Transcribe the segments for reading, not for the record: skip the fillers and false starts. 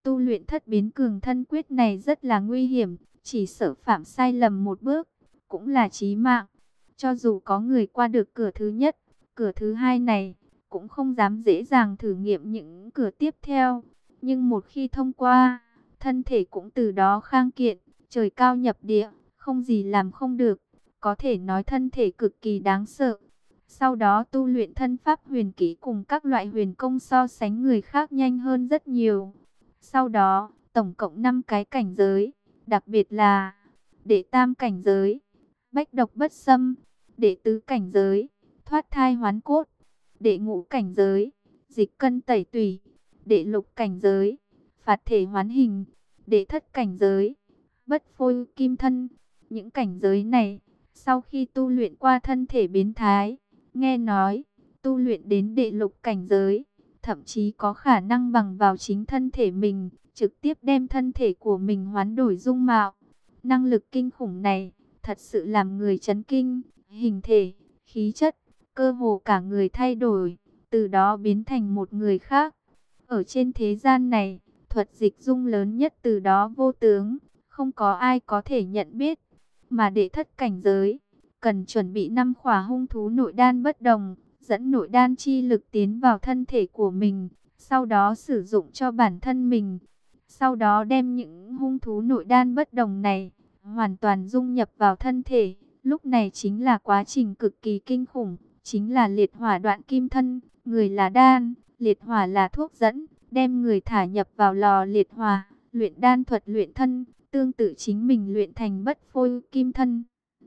tu luyện thất biến cường thân quyết này rất là nguy hiểm, chỉ sợ phạm sai lầm một bước, cũng là chí mạng. Cho dù có người qua được cửa thứ nhất, cửa thứ hai này, cũng không dám dễ dàng thử nghiệm những cửa tiếp theo. Nhưng một khi thông qua, thân thể cũng từ đó khang kiện, trời cao nhập địa, không gì làm không được. Có thể nói thân thể cực kỳ đáng sợ. Sau đó tu luyện thân pháp huyền kỹ cùng các loại huyền công so sánh người khác nhanh hơn rất nhiều. Sau đó, tổng cộng 5 cái cảnh giới, đặc biệt là đệ tam cảnh giới, bách độc bất xâm, đệ tứ cảnh giới, thoát thai hoán cốt, đệ ngũ cảnh giới, dịch cân tẩy tủy, đệ lục cảnh giới, phạt thể hoán hình, đệ thất cảnh giới, bất phôi kim thân. Những cảnh giới này, sau khi tu luyện qua thân thể biến thái, nghe nói, tu luyện đến đệ lục cảnh giới, thậm chí có khả năng bằng vào chính thân thể mình, trực tiếp đem thân thể của mình hoán đổi dung mạo. Năng lực kinh khủng này, thật sự làm người chấn kinh, hình thể, khí chất, cơ hồ cả người thay đổi, từ đó biến thành một người khác. Ở trên thế gian này, thuật dịch dung lớn nhất từ đó vô tướng, không có ai có thể nhận biết. Mà để thất cảnh giới, cần chuẩn bị 5 khỏa hung thú nội đan bất đồng, dẫn nội đan chi lực tiến vào thân thể của mình, sau đó sử dụng cho bản thân mình. Sau đó đem những hung thú nội đan bất đồng này, hoàn toàn dung nhập vào thân thể. Lúc này chính là quá trình cực kỳ kinh khủng, chính là liệt hỏa đoạn kim thân, người là đan, liệt hỏa là thuốc dẫn, đem người thả nhập vào lò liệt hỏa, luyện đan thuật luyện thân, tương tự chính mình luyện thành bất phôi kim thân.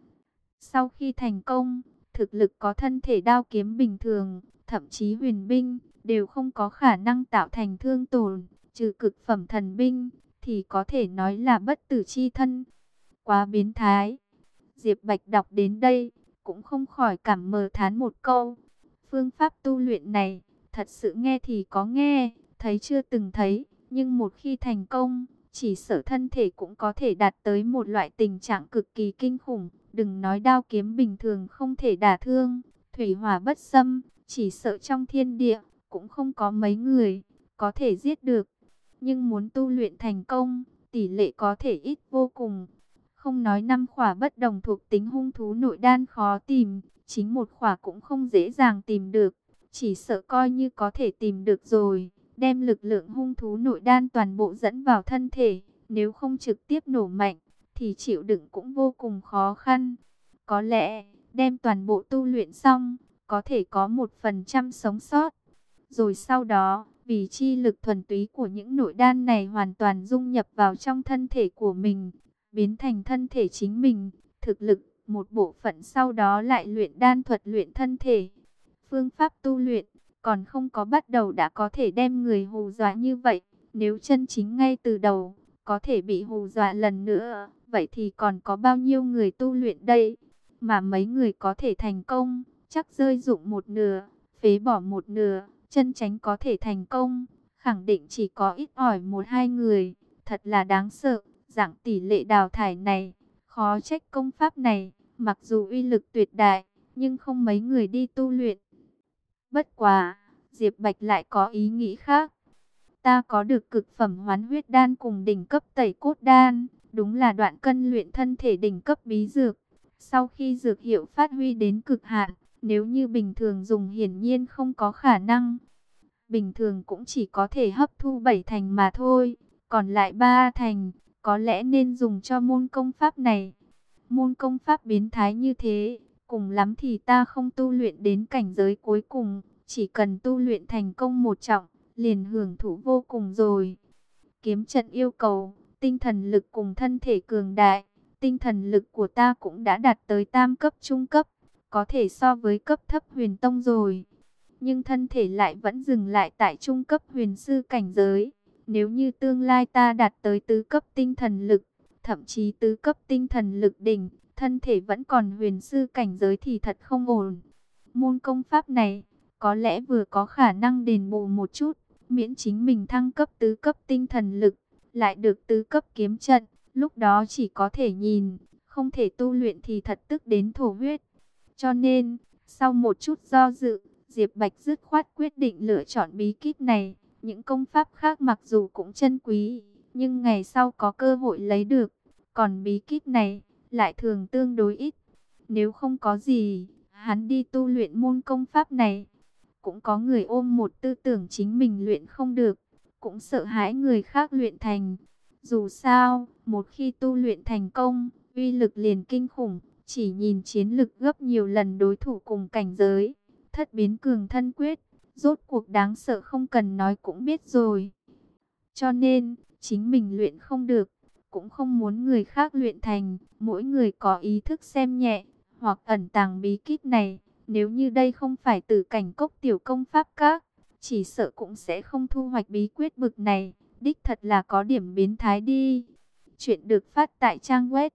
Sau khi thành công, thực lực có thân thể đao kiếm bình thường, thậm chí huyền binh, đều không có khả năng tạo thành thương tổn, trừ cực phẩm thần binh, thì có thể nói là bất tử chi thân. Quá biến thái. Diệp Bạch đọc đến đây, cũng không khỏi cảm mờ thán một câu. Phương pháp tu luyện này, thật sự nghe thì có nghe, thấy chưa từng thấy, nhưng một khi thành công, chỉ sợ thân thể cũng có thể đạt tới một loại tình trạng cực kỳ kinh khủng. Đừng nói đao kiếm bình thường không thể đả thương, thủy hỏa bất xâm, chỉ sợ trong thiên địa, cũng không có mấy người có thể giết được. Nhưng muốn tu luyện thành công, tỷ lệ có thể ít vô cùng. Không nói 5 khỏa bất đồng thuộc tính hung thú nội đan khó tìm, chính một khỏa cũng không dễ dàng tìm được. Chỉ sợ coi như có thể tìm được rồi, đem lực lượng hung thú nội đan toàn bộ dẫn vào thân thể, nếu không trực tiếp nổ mạnh, thì chịu đựng cũng vô cùng khó khăn. Có lẽ, đem toàn bộ tu luyện xong, có thể có 1% sống sót. Rồi sau đó, vì chi lực thuần túy của những nội đan này hoàn toàn dung nhập vào trong thân thể của mình, biến thành thân thể chính mình, thực lực, một bộ phận sau đó lại luyện đan thuật luyện thân thể. Phương pháp tu luyện, còn không có bắt đầu đã có thể đem người hù dọa như vậy. Nếu chân chính ngay từ đầu, có thể bị hù dọa lần nữa, vậy thì còn có bao nhiêu người tu luyện đây? Mà mấy người có thể thành công, chắc rơi dụng một nửa, phế bỏ một nửa, chân tránh có thể thành công, khẳng định chỉ có ít ỏi 1-2 người, thật là đáng sợ. Dạng tỷ lệ đào thải này, khó trách công pháp này, mặc dù uy lực tuyệt đại, nhưng không mấy người đi tu luyện. Bất quá, Diệp Bạch lại có ý nghĩ khác. Ta có được cực phẩm hoán huyết đan cùng đỉnh cấp tẩy cốt đan, đúng là đoạn cân luyện thân thể đỉnh cấp bí dược. Sau khi dược hiệu phát huy đến cực hạn, nếu như bình thường dùng hiển nhiên không có khả năng. Bình thường cũng chỉ có thể hấp thu 7 thành mà thôi, còn lại 3 thành, có lẽ nên dùng cho môn công pháp này. Môn công pháp biến thái như thế, cùng lắm thì ta không tu luyện đến cảnh giới cuối cùng, chỉ cần tu luyện thành công một trọng, liền hưởng thụ vô cùng rồi. Kiếm trận yêu cầu, tinh thần lực cùng thân thể cường đại, tinh thần lực của ta cũng đã đạt tới tam cấp trung cấp, có thể so với cấp thấp huyền tông rồi. Nhưng thân thể lại vẫn dừng lại tại trung cấp huyền sư cảnh giới. Nếu như tương lai ta đạt tới tứ cấp tinh thần lực, thậm chí tứ cấp tinh thần lực đỉnh, thân thể vẫn còn huyền sư cảnh giới thì thật không ổn. Môn công pháp này, có lẽ vừa có khả năng đền bù một chút, miễn chính mình thăng cấp tứ cấp tinh thần lực, lại được tứ cấp kiếm trận, lúc đó chỉ có thể nhìn, không thể tu luyện thì thật tức đến thổ huyết. Cho nên, sau một chút do dự, Diệp Bạch dứt khoát quyết định lựa chọn bí kíp này, Những công pháp khác mặc dù cũng chân quý, nhưng ngày sau có cơ hội lấy được. Còn bí kíp này lại thường tương đối ít. Nếu không có gì, hắn đi tu luyện môn công pháp này. Cũng có người ôm một tư tưởng chính mình luyện không được, cũng sợ hãi người khác luyện thành. Dù sao, một khi tu luyện thành công, uy lực liền kinh khủng, chỉ nhìn chiến lực gấp nhiều lần đối thủ cùng cảnh giới. Thất biến cường thân quyết, rốt cuộc đáng sợ không cần nói cũng biết rồi. Cho nên, chính mình luyện không được, cũng không muốn người khác luyện thành. Mỗi người có ý thức xem nhẹ, hoặc ẩn tàng bí kíp này. Nếu như đây không phải Tử Cảnh Cốc tiểu công pháp các, chỉ sợ cũng sẽ không thu hoạch bí quyết bực này. Đích thật là có điểm biến thái đi. Chuyện được phát tại trang web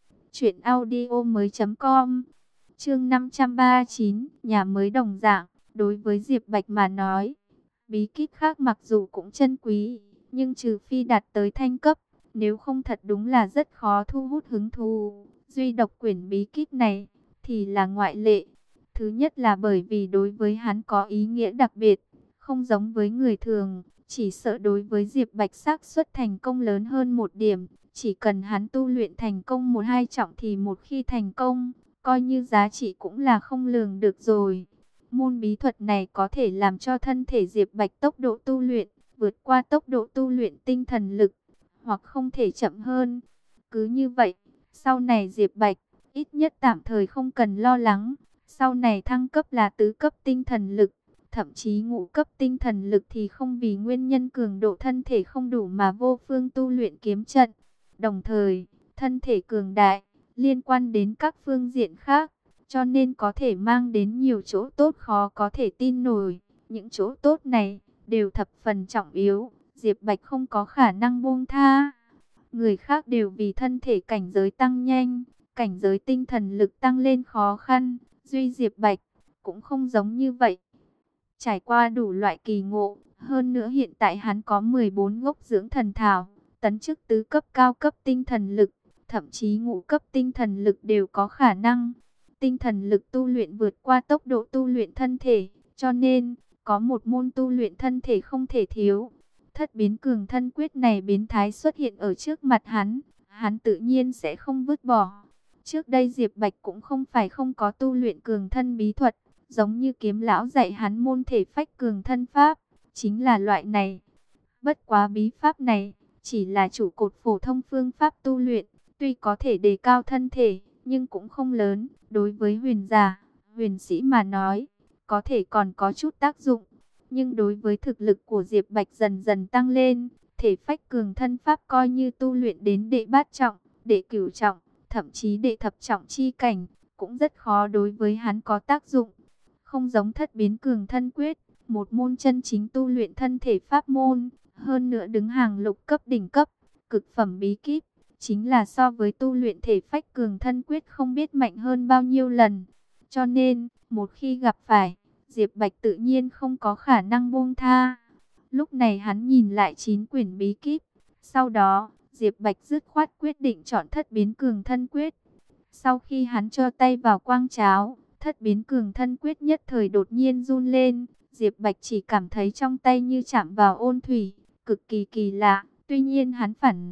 truyệnaudiomoi.com. Chương 539, nhà mới đồng dạng. Đối với Diệp Bạch mà nói, bí kíp khác mặc dù cũng chân quý, nhưng trừ phi đạt tới thanh cấp, nếu không thật đúng là rất khó thu hút hứng thú. Duy độc quyển bí kíp này thì là ngoại lệ. Thứ nhất là bởi vì đối với hắn có ý nghĩa đặc biệt, không giống với người thường, chỉ sợ đối với Diệp Bạch xác suất thành công lớn hơn một điểm. Chỉ cần hắn tu luyện thành công một hai trọng thì một khi thành công, coi như giá trị cũng là không lường được rồi. Môn bí thuật này có thể làm cho thân thể Diệp Bạch tốc độ tu luyện vượt qua tốc độ tu luyện tinh thần lực, hoặc không thể chậm hơn. Cứ như vậy, sau này Diệp Bạch ít nhất tạm thời không cần lo lắng. Sau này thăng cấp là tứ cấp tinh thần lực, thậm chí ngũ cấp tinh thần lực thì không vì nguyên nhân cường độ thân thể không đủ mà vô phương tu luyện kiếm trận. Đồng thời, thân thể cường đại liên quan đến các phương diện khác, cho nên có thể mang đến nhiều chỗ tốt khó có thể tin nổi. Những chỗ tốt này đều thập phần trọng yếu, Diệp Bạch không có khả năng buông tha. Người khác đều vì thân thể cảnh giới tăng nhanh, cảnh giới tinh thần lực tăng lên khó khăn, duy Diệp Bạch cũng không giống như vậy. Trải qua đủ loại kỳ ngộ, hơn nữa hiện tại hắn có 14 gốc dưỡng thần thảo, tấn chức tứ cấp cao cấp tinh thần lực, thậm chí ngũ cấp tinh thần lực đều có khả năng. Tinh thần lực tu luyện vượt qua tốc độ tu luyện thân thể, cho nên có một môn tu luyện thân thể không thể thiếu. Thất biến cường thân quyết này biến thái xuất hiện ở trước mặt hắn tự nhiên sẽ không vứt bỏ. Trước đây Diệp Bạch cũng không phải không có tu luyện cường thân bí thuật, giống như Kiếm lão dạy hắn môn thể phách cường thân pháp, chính là loại này. Bất quá bí pháp này chỉ là trụ cột phổ thông phương pháp tu luyện, tuy có thể đề cao thân thể, nhưng cũng không lớn. Đối với huyền giả, huyền sĩ mà nói, có thể còn có chút tác dụng. Nhưng đối với thực lực của Diệp Bạch dần dần tăng lên, thể phách cường thân pháp coi như tu luyện đến đệ bát trọng, đệ cửu trọng, thậm chí đệ thập trọng chi cảnh, cũng rất khó đối với hắn có tác dụng. Không giống thất biến cường thân quyết, một môn chân chính tu luyện thân thể pháp môn, hơn nữa đứng hàng lục cấp đỉnh cấp, cực phẩm bí kíp, chính là so với tu luyện thể phách cường thân quyết không biết mạnh hơn bao nhiêu lần. Cho nên, một khi gặp phải, Diệp Bạch tự nhiên không có khả năng buông tha. Lúc này hắn nhìn lại 9 quyển bí kíp, sau đó, Diệp Bạch dứt khoát quyết định chọn thất biến cường thân quyết. Sau khi hắn cho tay vào quang cháo, thất biến cường thân quyết nhất thời đột nhiên run lên. Diệp Bạch chỉ cảm thấy trong tay như chạm vào ôn thủy, cực kỳ kỳ lạ. Tuy nhiên hắn phản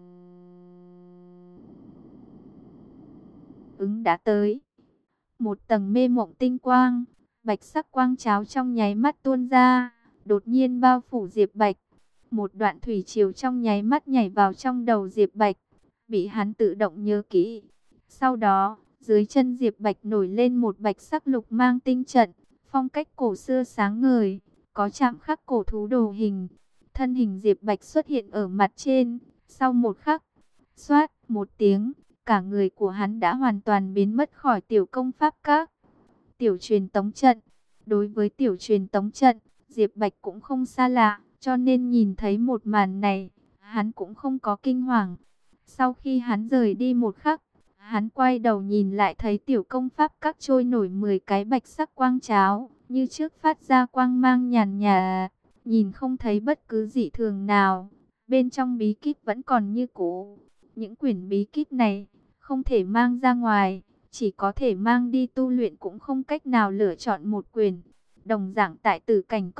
ứng đã tới. Một tầng mê mộng tinh quang, bạch sắc quang cháo trong nháy mắt tuôn ra, đột nhiên bao phủ Diệp Bạch. Một đoạn thủy triều trong nháy mắt nhảy vào trong đầu Diệp Bạch, bị hắn tự động nhớ kỹ. Sau đó, dưới chân Diệp Bạch nổi lên một bạch sắc lục mang tinh trận, phong cách cổ xưa sáng ngời, có chạm khắc cổ thú đồ hình. Thân hình Diệp Bạch xuất hiện ở mặt trên, sau một khắc, xoát một tiếng, cả người của hắn đã hoàn toàn biến mất khỏi tiểu công pháp các. Tiểu truyền tống trận. Đối với tiểu truyền tống trận, Diệp Bạch cũng không xa lạ, cho nên nhìn thấy một màn này, hắn cũng không có kinh hoàng. Sau khi hắn rời đi một khắc, hắn quay đầu nhìn lại thấy tiểu công pháp các trôi nổi 10 cái bạch sắc quang cháo, như trước phát ra quang mang nhàn nhạt, nhìn không thấy bất cứ dị thường nào. Bên trong bí kíp vẫn còn như cũ. Những quyển bí kíp này không thể mang ra ngoài, chỉ có thể mang đi tu luyện, cũng không cách nào lựa chọn một quyển. Đồng dạng tại Tử Cảnh Cốc,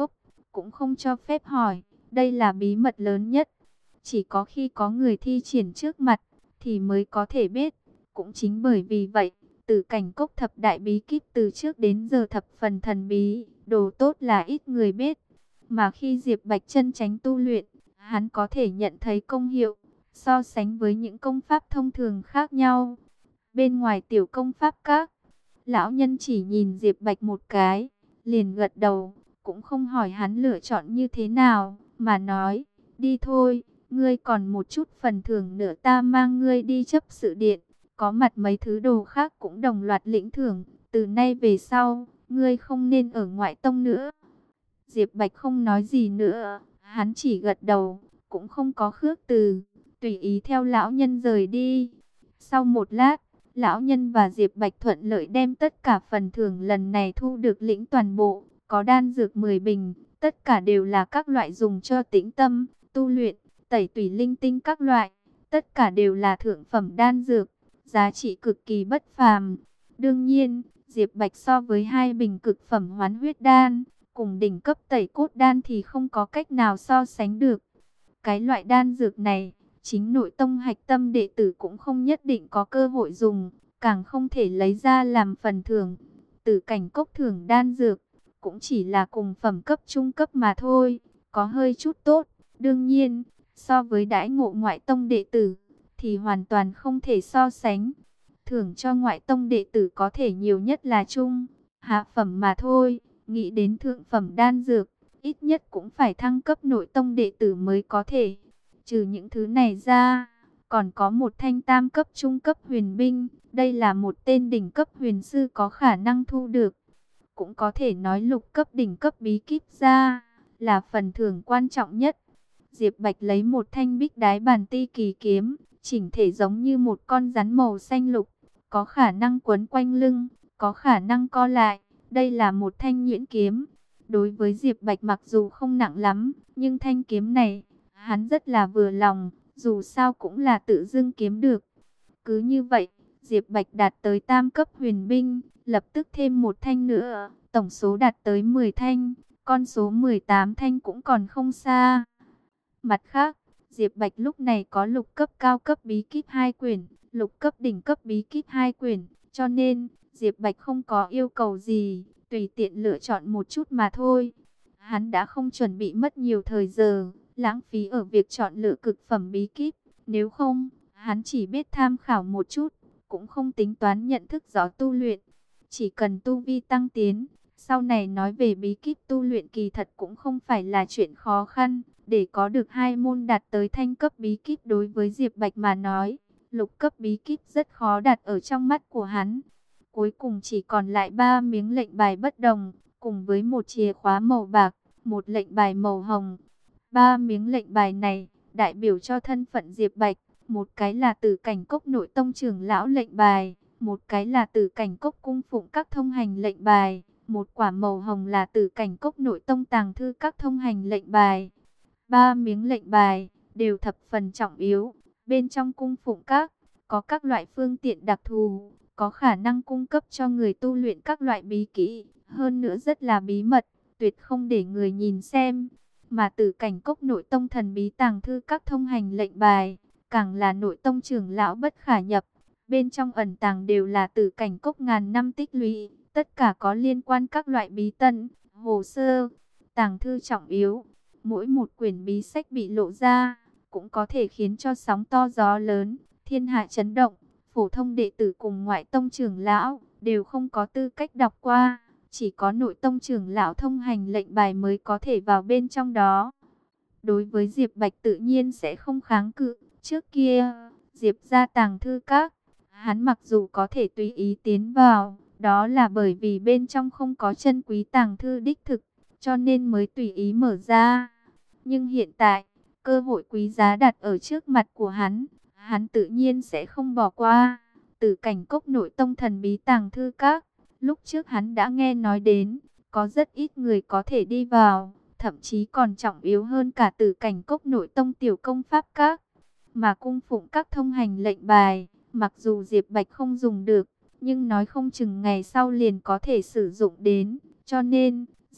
cũng không cho phép hỏi. Đây là bí mật lớn nhất. Chỉ có khi có người thi triển trước mặt, thì mới có thể biết. Cũng chính bởi vì vậy, Tử Cảnh Cốc thập đại bí kíp từ trước đến giờ thập phần thần bí, đồ tốt là ít người biết. Mà khi Diệp Bạch chân chánh tu luyện, hắn có thể nhận thấy công hiệu, so sánh với những công pháp thông thường khác nhau. Bên ngoài tiểu công pháp các, lão nhân chỉ nhìn Diệp Bạch một cái, liền gật đầu, cũng không hỏi hắn lựa chọn như thế nào, mà nói, đi thôi, ngươi còn một chút phần thưởng nữa, ta mang ngươi đi chấp sự điện, có mặt mấy thứ đồ khác cũng đồng loạt lĩnh thưởng, từ nay về sau, ngươi không nên ở ngoại tông nữa. Diệp Bạch không nói gì nữa, hắn chỉ gật đầu, cũng không có khước từ, tùy ý theo lão nhân rời đi. Sau một lát, lão nhân và Diệp Bạch thuận lợi đem tất cả phần thưởng lần này thu được lĩnh toàn bộ, có đan dược 10 bình, tất cả đều là các loại dùng cho tĩnh tâm, tu luyện, tẩy tủy linh tinh các loại, tất cả đều là thượng phẩm đan dược, giá trị cực kỳ bất phàm. Đương nhiên, Diệp Bạch so với 2 bình cực phẩm hoán huyết đan, cùng đỉnh cấp tẩy cốt đan thì không có cách nào so sánh được. Cái loại đan dược này, chính nội tông hạch tâm đệ tử cũng không nhất định có cơ hội dùng, càng không thể lấy ra làm phần thưởng. Tử Cảnh Cốc thưởng đan dược, cũng chỉ là cùng phẩm cấp trung cấp mà thôi, có hơi chút tốt. Đương nhiên, so với đãi ngộ ngoại tông đệ tử, thì hoàn toàn không thể so sánh. Thưởng cho ngoại tông đệ tử có thể nhiều nhất là trung, hạ phẩm mà thôi. Nghĩ đến thượng phẩm đan dược, ít nhất cũng phải thăng cấp nội tông đệ tử mới có thể. Trừ những thứ này ra, còn có một thanh tam cấp trung cấp huyền binh. Đây là một tên đỉnh cấp huyền sư có khả năng thu được. Cũng có thể nói lục cấp đỉnh cấp bí kíp ra, là phần thưởng quan trọng nhất. Diệp Bạch lấy một thanh bích đái bàn ti kỳ kiếm, chỉnh thể giống như một con rắn màu xanh lục, có khả năng quấn quanh lưng, có khả năng co lại. Đây là một thanh nhuyễn kiếm. Đối với Diệp Bạch mặc dù không nặng lắm, nhưng thanh kiếm này, hắn rất là vừa lòng, dù sao cũng là tự dưng kiếm được. Cứ như vậy, Diệp Bạch đạt tới tam cấp huyền binh, lập tức thêm một thanh nữa, tổng số đạt tới 10 thanh, con số 18 thanh cũng còn không xa. Mặt khác, Diệp Bạch lúc này có lục cấp cao cấp bí kíp 2 quyển, lục cấp đỉnh cấp bí kíp 2 quyển, cho nên Diệp Bạch không có yêu cầu gì, tùy tiện lựa chọn một chút mà thôi. Hắn đã không chuẩn bị mất nhiều thời giờ, lãng phí ở việc chọn lựa cực phẩm bí kíp, nếu không, hắn chỉ biết tham khảo một chút, cũng không tính toán nhận thức rõ tu luyện. Chỉ cần tu vi tăng tiến, sau này nói về bí kíp tu luyện kỳ thật cũng không phải là chuyện khó khăn. Để có được 2 môn đạt tới thanh cấp bí kíp đối với Diệp Bạch mà nói, lục cấp bí kíp rất khó đạt ở trong mắt của hắn. Cuối cùng chỉ còn lại 3 miếng lệnh bài bất đồng, cùng với một chìa khóa màu bạc, một lệnh bài màu hồng. 3 miếng lệnh bài này đại biểu cho thân phận Diệp Bạch, một cái là Tử Cảnh Cốc nội tông trưởng lão lệnh bài, một cái là Tử Cảnh Cốc cung phụng các thông hành lệnh bài, một quả màu hồng là Tử Cảnh Cốc nội tông tàng thư các thông hành lệnh bài. 3 miếng lệnh bài đều thập phần trọng yếu. Bên trong cung phụng các có các loại phương tiện đặc thù, có khả năng cung cấp cho người tu luyện các loại bí kỹ, hơn nữa rất là bí mật, tuyệt không để người nhìn xem. Mà Tử Cảnh Cốc nội tông thần bí tàng thư các thông hành lệnh bài, càng là nội tông trưởng lão bất khả nhập. Bên trong ẩn tàng đều là Tử Cảnh Cốc ngàn năm tích lũy, tất cả có liên quan các loại bí tần, hồ sơ, tàng thư trọng yếu. Mỗi một quyển bí sách bị lộ ra, cũng có thể khiến cho sóng to gió lớn, thiên hạ chấn động. Phổ thông đệ tử cùng ngoại tông trưởng lão đều không có tư cách đọc qua, chỉ có nội tông trưởng lão thông hành lệnh bài mới có thể vào bên trong đó. Đối với Diệp Bạch tự nhiên sẽ không kháng cự. Trước kia, Diệp gia tàng thư các, hắn mặc dù có thể tùy ý tiến vào, đó là bởi vì bên trong không có chân quý tàng thư đích thực, cho nên mới tùy ý mở ra. Nhưng hiện tại, cơ hội quý giá đặt ở trước mặt của hắn, hắn tự nhiên sẽ không bỏ qua. Tử Cảnh Cốc nội tông thần bí tàng thư các, lúc trước hắn đã nghe nói đến, có rất ít người có thể đi vào, thậm chí còn trọng yếu hơn cả Tử Cảnh Cốc nội tông tiểu công pháp các. Mà cung phụng các thông hành lệnh bài, mặc dù Diệp Bạch không dùng được, nhưng nói không chừng ngày sau liền có thể sử dụng đến, cho nên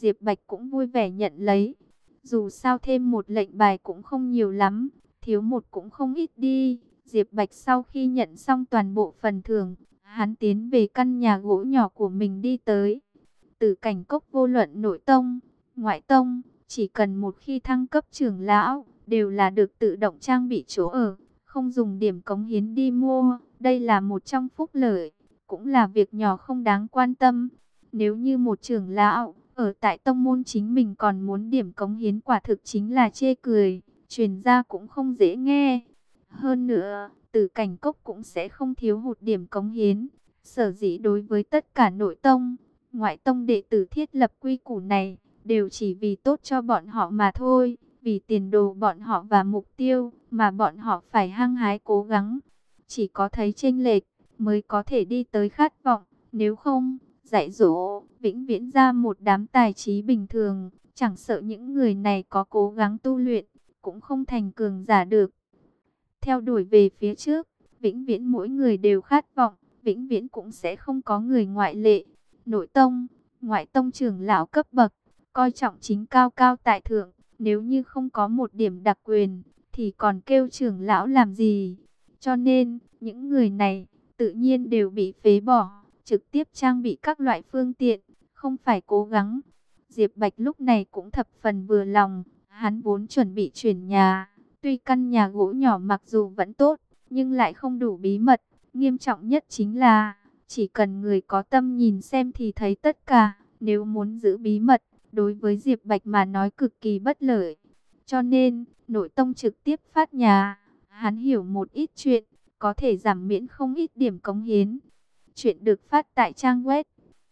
Diệp Bạch cũng vui vẻ nhận lấy. Dù sao thêm một lệnh bài cũng không nhiều lắm, thiếu một cũng không ít đi. Diệp Bạch sau khi nhận xong toàn bộ phần thưởng, hắn tiến về căn nhà gỗ nhỏ của mình đi tới. Tử Cảnh Cốc vô luận nội tông, ngoại tông, chỉ cần một khi thăng cấp trưởng lão, đều là được tự động trang bị chỗ ở, không dùng điểm cống hiến đi mua. Đây là một trong phúc lợi, cũng là việc nhỏ không đáng quan tâm. Nếu như một trưởng lão ở tại tông môn chính mình còn muốn điểm cống hiến, quả thực chính là chê cười, truyền ra cũng không dễ nghe. Hơn nữa, Tử Cảnh Cốc cũng sẽ không thiếu hụt điểm cống hiến. Sở dĩ đối với tất cả nội tông, ngoại tông đệ tử thiết lập quy củ này, đều chỉ vì tốt cho bọn họ mà thôi, vì tiền đồ bọn họ và mục tiêu mà bọn họ phải hăng hái cố gắng. Chỉ có thấy chênh lệch mới có thể đi tới khát vọng, nếu không, dạy dỗ vĩnh viễn ra một đám tài trí bình thường, chẳng sợ những người này có cố gắng tu luyện, cũng không thành cường giả được. Theo đuổi về phía trước, vĩnh viễn mỗi người đều khát vọng, vĩnh viễn cũng sẽ không có người ngoại lệ. Nội tông, ngoại tông trưởng lão cấp bậc, coi trọng chính cao cao tại thượng, nếu như không có một điểm đặc quyền, thì còn kêu trưởng lão làm gì? Cho nên, những người này, tự nhiên đều bị phế bỏ, trực tiếp trang bị các loại phương tiện, không phải cố gắng. Diệp Bạch lúc này cũng thập phần vừa lòng, hắn vốn chuẩn bị chuyển nhà. Tuy căn nhà gỗ nhỏ mặc dù vẫn tốt, nhưng lại không đủ bí mật. Nghiêm trọng nhất chính là, chỉ cần người có tâm nhìn xem thì thấy tất cả. Nếu muốn giữ bí mật, đối với Diệp Bạch mà nói cực kỳ bất lợi. Cho nên, nội tông trực tiếp phát nhà. Hắn hiểu một ít chuyện, có thể giảm miễn không ít điểm cống hiến. Chuyện được phát tại trang web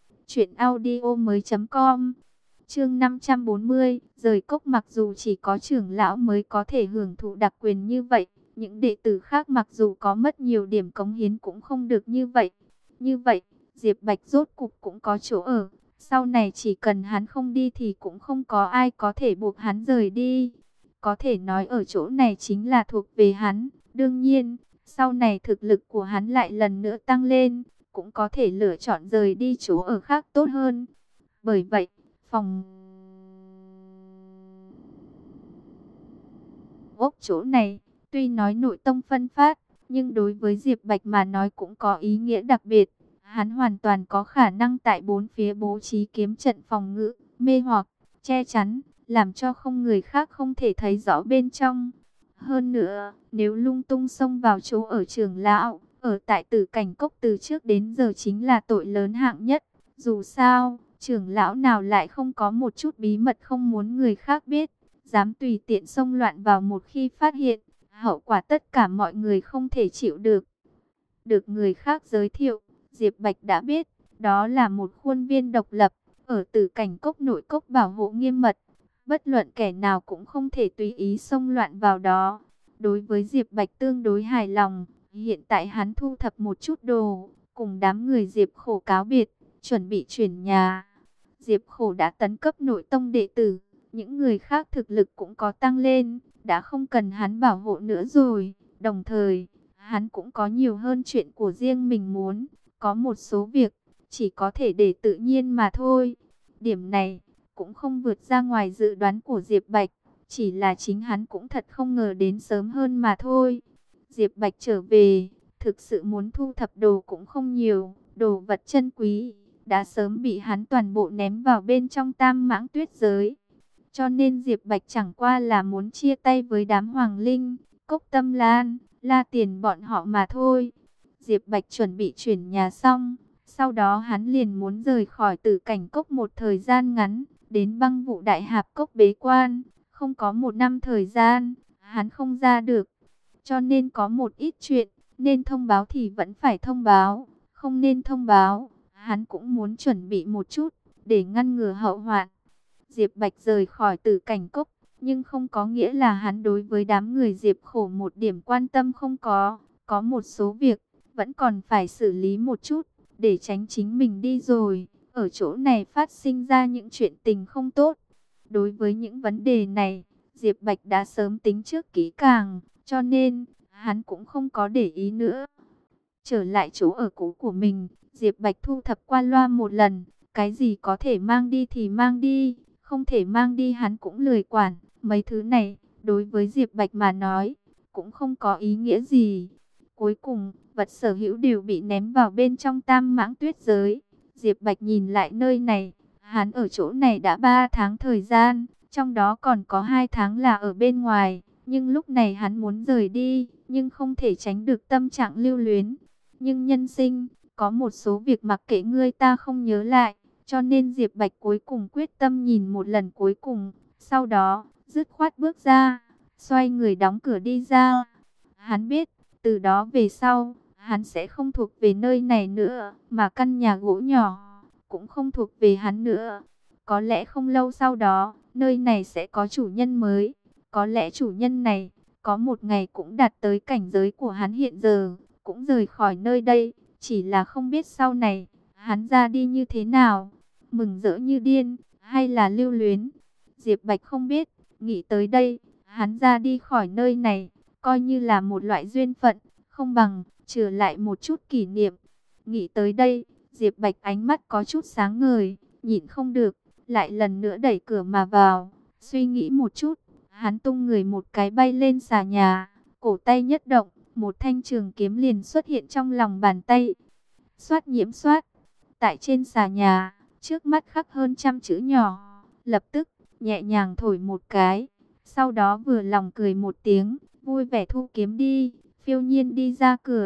truyệnaudiomoi.com. Chương 540, rời cốc. Mặc dù chỉ có trưởng lão mới có thể hưởng thụ đặc quyền như vậy, những đệ tử khác mặc dù có mất nhiều điểm cống hiến cũng không được như vậy. Như vậy, Diệp Bạch rốt cục cũng có chỗ ở, sau này chỉ cần hắn không đi thì cũng không có ai có thể buộc hắn rời đi. Có thể nói ở chỗ này chính là thuộc về hắn. Đương nhiên, sau này thực lực của hắn lại lần nữa tăng lên, cũng có thể lựa chọn rời đi chỗ ở khác tốt hơn. Bởi vậy, phòng ốc chỗ này, tuy nói nội tông phân phát, nhưng đối với Diệp Bạch mà nói cũng có ý nghĩa đặc biệt. Hắn hoàn toàn có khả năng tại bốn phía bố trí kiếm trận phòng ngự, mê hoặc, che chắn, làm cho không người khác không thể thấy rõ bên trong. Hơn nữa, nếu lung tung xông vào chỗ ở trưởng lão, ở tại Tử Cảnh Cốc từ trước đến giờ chính là tội lớn hạng nhất. Dù sao, trưởng lão nào lại không có một chút bí mật không muốn người khác biết, dám tùy tiện xông loạn vào, một khi phát hiện, hậu quả tất cả mọi người không thể chịu được. Được người khác giới thiệu, Diệp Bạch đã biết, đó là một khuôn viên độc lập, ở Tử Cảnh Cốc nội cốc bảo hộ nghiêm mật. Bất luận kẻ nào cũng không thể tùy ý xông loạn vào đó. Đối với Diệp Bạch tương đối hài lòng, hiện tại hắn thu thập một chút đồ, cùng đám người Diệp Khổ cáo biệt, chuẩn bị chuyển nhà. Diệp Khổ đã tấn cấp nội tông đệ tử, những người khác thực lực cũng có tăng lên, đã không cần hắn bảo hộ nữa rồi. Đồng thời, hắn cũng có nhiều hơn chuyện của riêng mình muốn, có một số việc chỉ có thể để tự nhiên mà thôi. Điểm này cũng không vượt ra ngoài dự đoán của Diệp Bạch, chỉ là chính hắn cũng thật không ngờ đến sớm hơn mà thôi. Diệp Bạch trở về, thực sự muốn thu thập đồ cũng không nhiều, đồ vật chân quý đã sớm bị hắn toàn bộ ném vào bên trong Tam Mãng Tuyết giới. Cho nên Diệp Bạch chẳng qua là muốn chia tay với đám Hoàng Linh, Cốc Tâm Lan, La Tiền bọn họ mà thôi. Diệp Bạch chuẩn bị chuyển nhà xong, sau đó hắn liền muốn rời khỏi Tử Cảnh Cốc một thời gian ngắn, đến Băng Vụ Đại Hạp Cốc bế quan. Không có một năm thời gian, hắn không ra được. Cho nên có một ít chuyện, nên thông báo thì vẫn phải thông báo, không nên thông báo, hắn cũng muốn chuẩn bị một chút, để ngăn ngừa hậu hoạn. Diệp Bạch rời khỏi Tử Cảnh Cốc, nhưng không có nghĩa là hắn đối với đám người Diệp Khổ một điểm quan tâm không có một số việc, vẫn còn phải xử lý một chút, để tránh chính mình đi rồi, ở chỗ này phát sinh ra những chuyện tình không tốt. Đối với những vấn đề này, Diệp Bạch đã sớm tính trước kỹ càng, cho nên, hắn cũng không có để ý nữa. Trở lại chỗ ở cũ của mình, Diệp Bạch thu thập qua loa một lần, Cái gì có thể mang đi thì mang đi, không thể mang đi hắn cũng lười quản. Mấy thứ này, đối với Diệp Bạch mà nói, cũng không có ý nghĩa gì. Cuối cùng, vật sở hữu đều bị ném vào bên trong Tam Mãng Tuyết Giới. Diệp Bạch nhìn lại nơi này, hắn ở chỗ này đã 3 tháng thời gian, trong đó còn có 2 tháng là ở bên ngoài. Nhưng lúc này hắn muốn rời đi, nhưng không thể tránh được tâm trạng lưu luyến. Nhưng nhân sinh, có một số việc mặc kệ ngươi ta không nhớ lại, cho nên Diệp Bạch cuối cùng quyết tâm nhìn một lần cuối cùng. Sau đó, dứt khoát bước ra, xoay người đóng cửa đi ra. Hắn biết, từ đó về sau, hắn sẽ không thuộc về nơi này nữa, mà căn nhà gỗ nhỏ cũng không thuộc về hắn nữa. Có lẽ không lâu sau đó, nơi này sẽ có chủ nhân mới. Có lẽ chủ nhân này, có một ngày cũng đạt tới cảnh giới của hắn hiện giờ, cũng rời khỏi nơi đây. Chỉ là không biết sau này, hắn ra đi như thế nào, mừng rỡ như điên, hay là lưu luyến. Diệp Bạch không biết, nghĩ tới đây, hắn ra đi khỏi nơi này, coi như là một loại duyên phận, không bằng trở lại một chút kỷ niệm. Nghĩ tới đây, Diệp Bạch ánh mắt có chút sáng ngời, nhịn không được, lại lần nữa đẩy cửa mà vào. Suy nghĩ một chút, hắn tung người một cái bay lên xà nhà, cổ tay nhất động, một thanh trường kiếm liền xuất hiện trong lòng bàn tay. Xoát nhiễm xoát, tại trên xà nhà, trước mắt khắc hơn 100 chữ nhỏ, lập tức nhẹ nhàng thổi một cái, sau đó vừa lòng cười một tiếng, vui vẻ thu kiếm đi, phiêu nhiên đi ra cửa.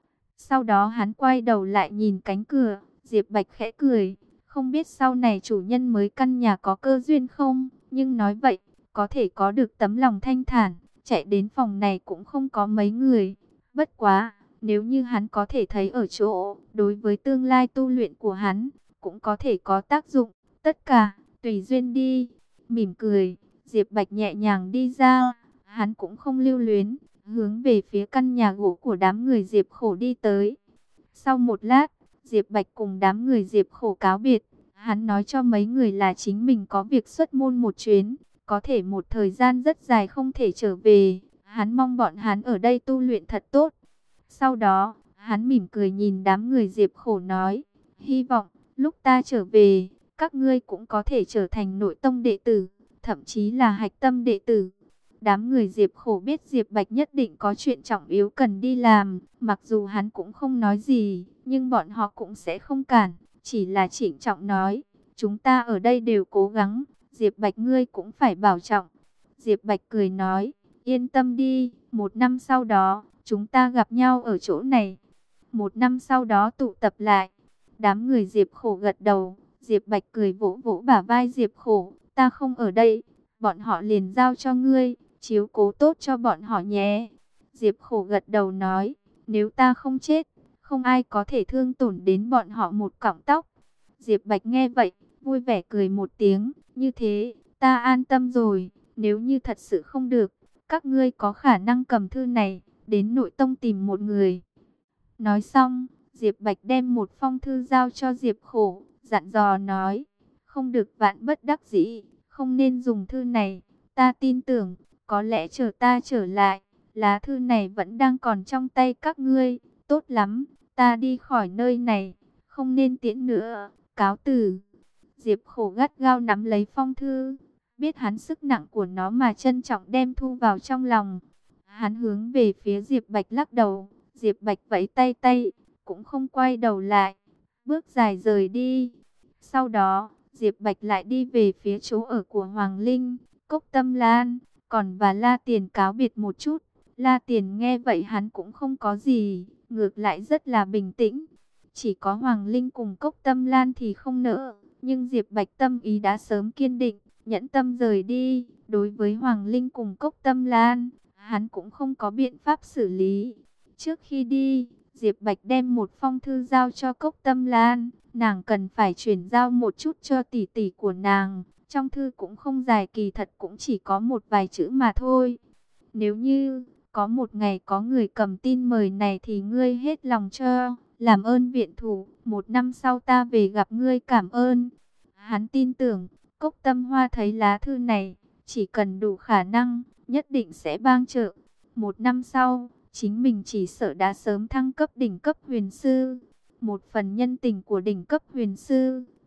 Sau đó hắn quay đầu lại nhìn cánh cửa, Diệp Bạch khẽ cười, không biết sau này chủ nhân mới căn nhà có cơ duyên không, nhưng nói vậy, có thể có được tấm lòng thanh thản, chạy đến phòng này cũng không có mấy người. Bất quá, nếu như hắn có thể thấy ở chỗ, đối với tương lai tu luyện của hắn, cũng có thể có tác dụng, tất cả, tùy duyên đi. Mỉm cười, Diệp Bạch nhẹ nhàng đi ra, hắn cũng không lưu luyến, hướng về phía căn nhà gỗ của đám người Diệp Khổ đi tới. Sau một lát, Diệp Bạch cùng đám người Diệp Khổ cáo biệt, hắn nói cho mấy người là chính mình có việc xuất môn một chuyến, có thể một thời gian rất dài không thể trở về, hắn mong bọn hắn ở đây tu luyện thật tốt. Sau đó, hắn mỉm cười nhìn đám người Diệp Khổ nói, hy vọng lúc ta trở về, các ngươi cũng có thể trở thành nội tông đệ tử, thậm chí là hạch tâm đệ tử. Đám người Diệp Khổ biết Diệp Bạch nhất định có chuyện trọng yếu cần đi làm, mặc dù hắn cũng không nói gì, nhưng bọn họ cũng sẽ không cản, chỉ là trịnh trọng nói, chúng ta ở đây đều cố gắng, Diệp Bạch ngươi cũng phải bảo trọng. Diệp Bạch cười nói, yên tâm đi, 1 năm sau đó, chúng ta gặp nhau ở chỗ này. 1 năm sau đó tụ tập lại. Đám người Diệp Khổ gật đầu, Diệp Bạch cười vỗ vỗ bả vai Diệp Khổ, ta không ở đây, bọn họ liền giao cho ngươi, chiếu cố tốt cho bọn họ nhé. Diệp Khổ gật đầu nói, nếu ta không chết, không ai có thể thương tổn đến bọn họ một cọng tóc. Diệp Bạch nghe vậy, vui vẻ cười một tiếng, như thế, ta an tâm rồi, nếu như thật sự không được, các ngươi có khả năng cầm thư này, đến nội tông tìm một người. Nói xong, Diệp Bạch đem một phong thư giao cho Diệp Khổ, dặn dò nói, không được vạn bất đắc dĩ, không nên dùng thư này, ta tin tưởng, có lẽ chờ ta trở lại, lá thư này vẫn đang còn trong tay các ngươi, tốt lắm, ta đi khỏi nơi này, không nên tiễn nữa, cáo từ. Diệp Khổ gắt gao nắm lấy phong thư, biết hắn sức nặng của nó mà trân trọng đem thu vào trong lòng. Hắn hướng về phía Diệp Bạch lắc đầu, Diệp Bạch vẫy tay tay, cũng không quay đầu lại, bước dài rời đi. Sau đó, Diệp Bạch lại đi về phía chỗ ở của Hoàng Linh, Cốc Tâm Lan, còn và La Tiền cáo biệt một chút. La Tiền nghe vậy hắn cũng không có gì, ngược lại rất là bình tĩnh. Chỉ có Hoàng Linh cùng Cốc Tâm Lan thì không nỡ, nhưng Diệp Bạch tâm ý đã sớm kiên định, nhẫn tâm rời đi. Đối với Hoàng Linh cùng Cốc Tâm Lan, hắn cũng không có biện pháp xử lý. Trước khi đi, Diệp Bạch đem một phong thư giao cho Cốc Tâm Lan, nàng cần phải chuyển giao một chút cho tỷ tỷ của nàng. Trong thư cũng không dài, kỳ thật cũng chỉ có một vài chữ mà thôi. Nếu như có một ngày có người cầm tin mời này thì ngươi hết lòng cho, làm ơn viện thủ, 1 năm sau ta về gặp ngươi cảm ơn. Hắn tin tưởng, Cốc Tâm Hoa thấy lá thư này, chỉ cần đủ khả năng, nhất định sẽ bang trợ. 1 năm sau, chính mình chỉ sợ đã sớm thăng cấp đỉnh cấp huyền sư. Một phần nhân tình của đỉnh cấp huyền sư,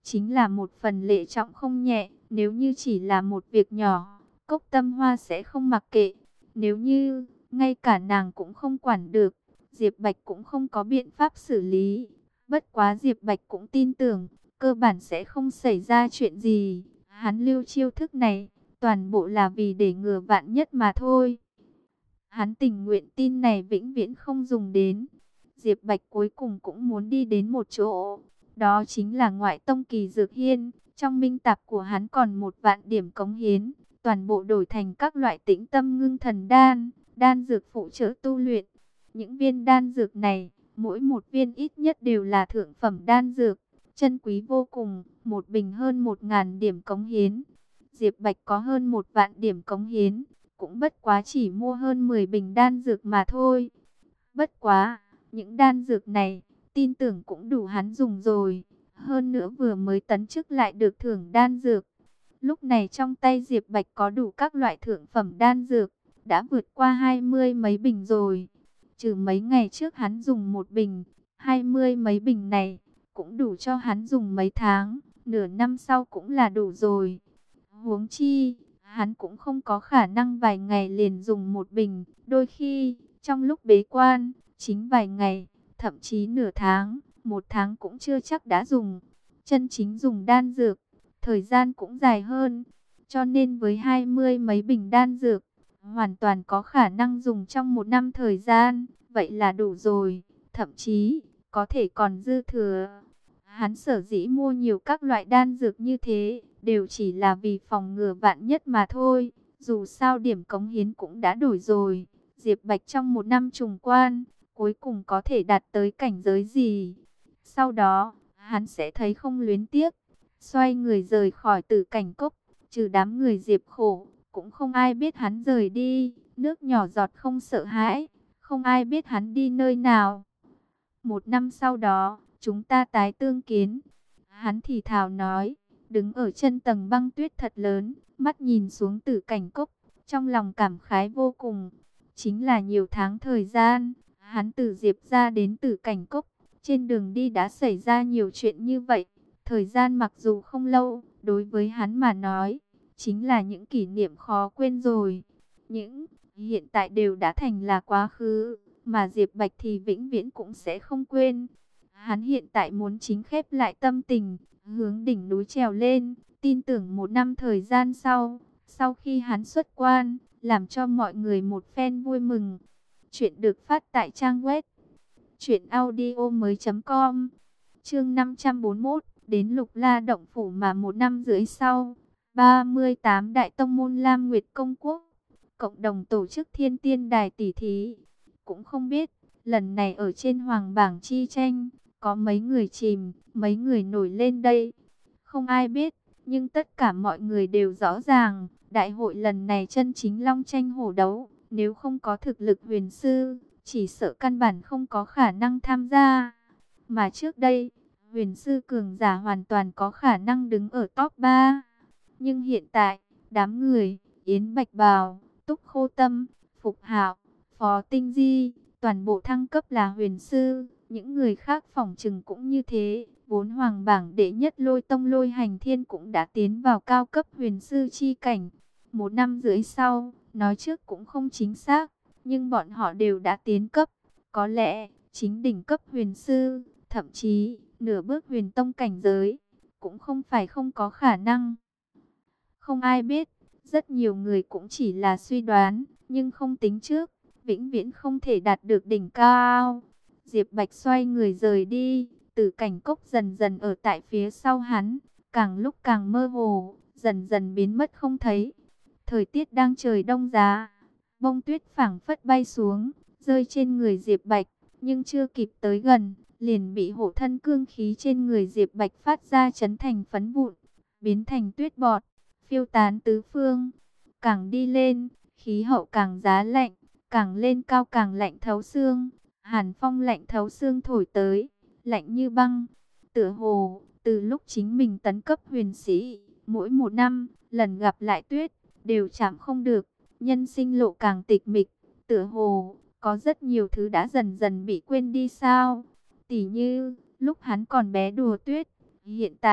chính là một phần lệ trọng không nhẹ. Nếu như chỉ là một việc nhỏ, Cốc Tâm Hoa sẽ không mặc kệ. Nếu như ngay cả nàng cũng không quản được, Diệp Bạch cũng không có biện pháp xử lý. Bất quá Diệp Bạch cũng tin tưởng, cơ bản sẽ không xảy ra chuyện gì. Hắn lưu chiêu thức này, toàn bộ là vì để ngừa vạn nhất mà thôi. Hắn tình nguyện tin này vĩnh viễn không dùng đến. Diệp Bạch cuối cùng cũng muốn đi đến một chỗ. Đó chính là ngoại tông Kỳ Dược Hiên. Trong minh tạp của hắn còn 1.000.000 điểm cống hiến. Toàn bộ đổi thành các loại tĩnh tâm ngưng thần đan, đan dược phụ trợ tu luyện. Những viên đan dược này, mỗi một viên ít nhất đều là thượng phẩm đan dược. Chân quý vô cùng, một bình hơn 1.000 điểm cống hiến. Diệp Bạch có hơn 1.000.000 điểm cống hiến, cũng bất quá chỉ mua hơn 10 bình đan dược mà thôi. Bất quá, những đan dược này, tin tưởng cũng đủ hắn dùng rồi. Hơn nữa vừa mới tấn chức lại được thưởng đan dược. Lúc này trong tay Diệp Bạch có đủ các loại thượng phẩm đan dược, đã vượt qua 20 mấy bình rồi. Trừ mấy ngày trước hắn dùng một bình, 20 mấy bình này cũng đủ cho hắn dùng mấy tháng, nửa năm sau cũng là đủ rồi. Huống chi, hắn cũng không có khả năng vài ngày liền dùng một bình, đôi khi, trong lúc bế quan, chính vài ngày, thậm chí nửa tháng, một tháng cũng chưa chắc đã dùng. Chân chính dùng đan dược, thời gian cũng dài hơn, cho nên với 20 mấy bình đan dược, hoàn toàn có khả năng dùng trong một năm thời gian, vậy là đủ rồi, thậm chí, có thể còn dư thừa. Hắn sở dĩ mua nhiều các loại đan dược như thế, đều chỉ là vì phòng ngừa vạn nhất mà thôi. Dù sao điểm cống hiến cũng đã đổi rồi. Diệp Bạch trong một năm trùng quan, cuối cùng có thể đạt tới cảnh giới gì? Sau đó, hắn sẽ thấy không luyến tiếc. Xoay người rời khỏi Tử Cảnh Cốc, trừ đám người Diệp khổ, cũng không ai biết hắn rời đi. Nước nhỏ giọt không sợ hãi, không ai biết hắn đi nơi nào. Một năm sau đó, chúng ta tái tương kiến. Hắn thì thào nói, đứng ở chân tầng băng tuyết thật lớn, mắt nhìn xuống Tử Cảnh Cốc, trong lòng cảm khái vô cùng. Chính là nhiều tháng thời gian, hắn từ Diệp ra đến Tử Cảnh Cốc, trên đường đi đã xảy ra nhiều chuyện như vậy. Thời gian mặc dù không lâu, đối với hắn mà nói, chính là những kỷ niệm khó quên rồi. Những hiện tại đều đã thành là quá khứ, mà Diệp Bạch thì vĩnh viễn cũng sẽ không quên. Hắn hiện tại muốn chính khép lại tâm tình, hướng đỉnh núi trèo lên, tin tưởng một năm thời gian sau khi hắn xuất quan, làm cho mọi người một phen vui mừng. Chuyện được phát tại trang web truyệnaudiomoi.com. Chương 541, đến Lục La động phủ mà một năm rưỡi sau, 38 đại tông môn Lam Nguyệt công quốc cộng đồng tổ chức Thiên Tiên Đài tỷ thí. Cũng không biết, lần này ở trên hoàng bảng chi tranh, có mấy người chìm, mấy người nổi lên đây. Không ai biết, nhưng tất cả mọi người đều rõ ràng, đại hội lần này chân chính long tranh hổ đấu, nếu không có thực lực huyền sư, chỉ sợ căn bản không có khả năng tham gia. Mà trước đây, huyền sư cường giả hoàn toàn có khả năng đứng ở top 3. Nhưng hiện tại, đám người, Yến Bạch Bào, Túc Khô Tâm, Phục Hạo, Phó Tinh Di, toàn bộ thăng cấp là huyền sư. Những người khác phỏng chừng cũng như thế. Vốn hoàng bảng đệ nhất Lôi Tông Lôi Hành Thiên cũng đã tiến vào cao cấp huyền sư chi cảnh. Một năm rưỡi sau, nói trước cũng không chính xác, nhưng bọn họ đều đã tiến cấp. Có lẽ, chính đỉnh cấp huyền sư, thậm chí, nửa bước huyền tông cảnh giới, cũng không phải không có khả năng. Không ai biết, rất nhiều người cũng chỉ là suy đoán, nhưng không tính trước, vĩnh viễn không thể đạt được đỉnh cao. Diệp Bạch xoay người rời đi, Tử Cảnh Cốc dần dần ở tại phía sau hắn, càng lúc càng mơ hồ, dần dần biến mất không thấy. Thời tiết đang trời đông giá, bông tuyết phảng phất bay xuống, rơi trên người Diệp Bạch, nhưng chưa kịp tới gần, liền bị hộ thân cương khí trên người Diệp Bạch phát ra chấn thành phấn vụn, biến thành tuyết bọt, phiêu tán tứ phương. Càng đi lên, khí hậu càng giá lạnh, càng lên cao càng lạnh thấu xương. Hàn phong lạnh thấu xương thổi tới, lạnh như băng. Tựa hồ, từ lúc chính mình tấn cấp huyền sĩ, mỗi một năm, lần gặp lại tuyết, đều chạm không được. Nhân sinh lộ càng tịch mịch, tựa hồ, có rất nhiều thứ đã dần dần bị quên đi sao. Tỉ như, lúc hắn còn bé đùa tuyết, hiện tại,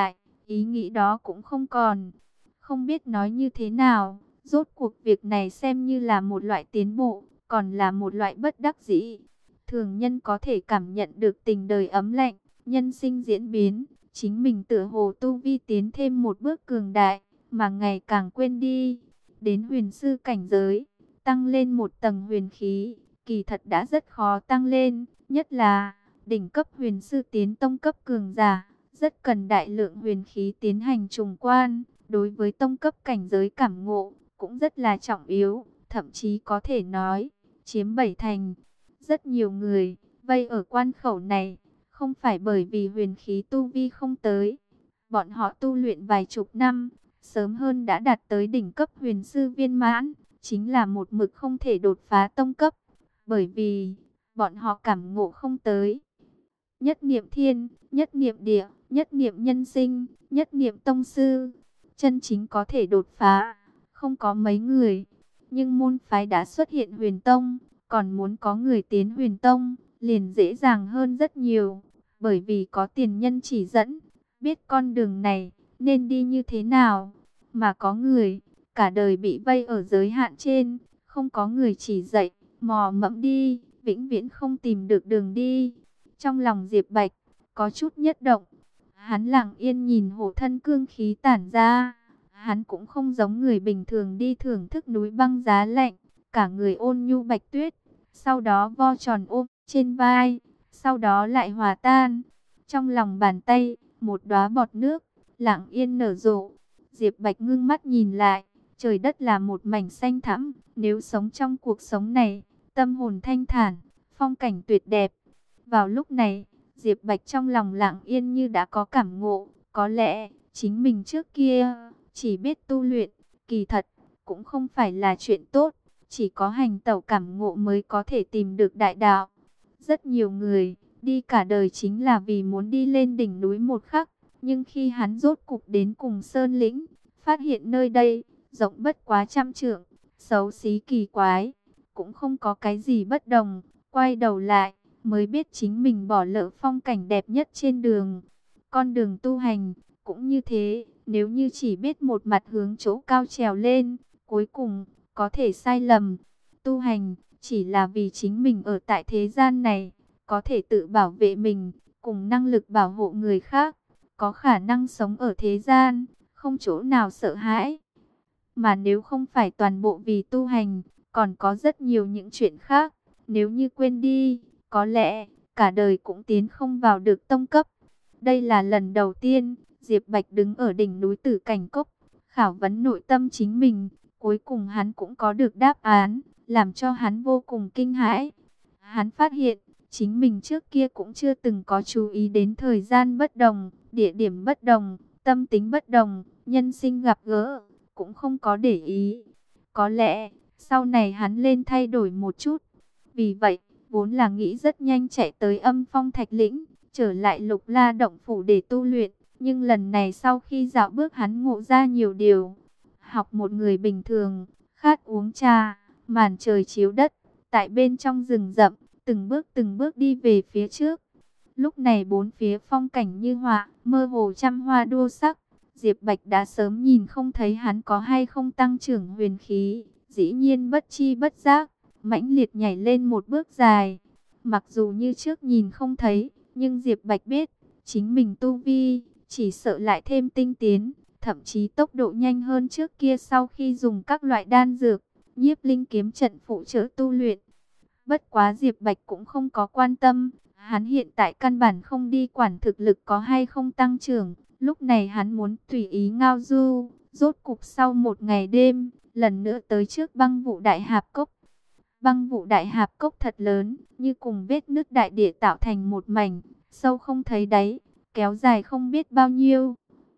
ý nghĩ đó cũng không còn. Không biết nói như thế nào, rốt cuộc việc này xem như là một loại tiến bộ, còn là một loại bất đắc dĩ. Thường nhân có thể cảm nhận được tình đời ấm lạnh, nhân sinh diễn biến, chính mình tựa hồ tu vi tiến thêm một bước cường đại, mà ngày càng quên đi. Đến huyền sư cảnh giới, tăng lên một tầng huyền khí, kỳ thật đã rất khó tăng lên, nhất là đỉnh cấp huyền sư tiến tông cấp cường giả, rất cần đại lượng huyền khí tiến hành trùng quan, đối với tông cấp cảnh giới cảm ngộ, cũng rất là trọng yếu, thậm chí có thể nói, chiếm 7 thành. Rất nhiều người, vây ở quan khẩu này, không phải bởi vì huyền khí tu vi không tới. Bọn họ tu luyện vài chục năm, sớm hơn đã đạt tới đỉnh cấp huyền sư viên mãn, chính là một mực không thể đột phá tông cấp, bởi vì bọn họ cảm ngộ không tới. Nhất niệm thiên, nhất niệm địa, nhất niệm nhân sinh, nhất niệm tông sư, chân chính có thể đột phá, không có mấy người. Nhưng môn phái đã xuất hiện huyền tông, còn muốn có người tiến huyền tông, liền dễ dàng hơn rất nhiều, bởi vì có tiền nhân chỉ dẫn, biết con đường này nên đi như thế nào. Mà có người, cả đời bị vây ở giới hạn trên, không có người chỉ dạy, mò mẫm đi, vĩnh viễn không tìm được đường đi. Trong lòng Diệp Bạch có chút nhất động, hắn lặng yên nhìn hộ thân cương khí tản ra. Hắn cũng không giống người bình thường đi thưởng thức núi băng giá lạnh, cả người ôn nhu bạch tuyết, sau đó vo tròn ôm trên vai, sau đó lại hòa tan. Trong lòng bàn tay, một đóa bọt nước lặng yên nở rộ. Diệp Bạch ngưng mắt nhìn lại, trời đất là một mảnh xanh thẳm, nếu sống trong cuộc sống này, tâm hồn thanh thản, phong cảnh tuyệt đẹp. Vào lúc này, Diệp Bạch trong lòng lặng yên như đã có cảm ngộ, có lẽ chính mình trước kia chỉ biết tu luyện, kỳ thật cũng không phải là chuyện tốt, chỉ có hành tẩu cảm ngộ mới có thể tìm được đại đạo. Rất nhiều người đi cả đời chính là vì muốn đi lên đỉnh núi một khắc, nhưng khi hắn rốt cục đến cùng sơn lĩnh, phát hiện nơi đây rộng bất quá 100 trượng, xấu xí kỳ quái, cũng không có cái gì bất đồng, quay đầu lại mới biết chính mình bỏ lỡ phong cảnh đẹp nhất trên đường. Con đường tu hành cũng như thế, nếu như chỉ biết một mặt hướng chỗ cao trèo lên, cuối cùng có thể sai lầm. Tu hành chỉ là vì chính mình ở tại thế gian này, có thể tự bảo vệ mình, cùng năng lực bảo hộ người khác, có khả năng sống ở thế gian, không chỗ nào sợ hãi. Mà nếu không phải toàn bộ vì tu hành, còn có rất nhiều những chuyện khác, nếu như quên đi, có lẽ cả đời cũng tiến không vào được tông cấp. Đây là lần đầu tiên Diệp Bạch đứng ở đỉnh núi Tử Cảnh Cốc, khảo vấn nội tâm chính mình, cuối cùng hắn cũng có được đáp án, làm cho hắn vô cùng kinh hãi. Hắn phát hiện, chính mình trước kia cũng chưa từng có chú ý đến thời gian bất đồng, địa điểm bất đồng, tâm tính bất đồng, nhân sinh gặp gỡ, cũng không có để ý. Có lẽ, sau này hắn lên thay đổi một chút. Vì vậy, vốn là nghĩ rất nhanh chạy tới Âm Phong Thạch Lĩnh, trở lại Lục La Động Phủ để tu luyện. Nhưng lần này sau khi dạo bước hắn ngộ ra nhiều điều. Học một người bình thường, khát uống trà, màn trời chiếu đất, tại bên trong rừng rậm, từng bước đi về phía trước. Lúc này bốn phía phong cảnh như họa, mơ hồ trăm hoa đua sắc. Diệp Bạch đã sớm nhìn không thấy hắn có hay không tăng trưởng huyền khí, dĩ nhiên bất chi bất giác, mãnh liệt nhảy lên một bước dài. Mặc dù như trước nhìn không thấy, nhưng Diệp Bạch biết, chính mình tu vi, chỉ sợ lại thêm tinh tiến, thậm chí tốc độ nhanh hơn trước kia sau khi dùng các loại đan dược, nhiếp linh kiếm trận phụ trợ tu luyện. Bất quá Diệp Bạch cũng không có quan tâm, hắn hiện tại căn bản không đi quản thực lực có hay không tăng trưởng, lúc này hắn muốn tùy ý ngao du. Rốt cục sau một ngày đêm, lần nữa tới trước Băng Vụ Đại Hạp Cốc. Băng Vụ Đại Hạp Cốc thật lớn, như cùng vết nứt đại địa tạo thành một mảnh, sâu không thấy đáy, kéo dài không biết bao nhiêu.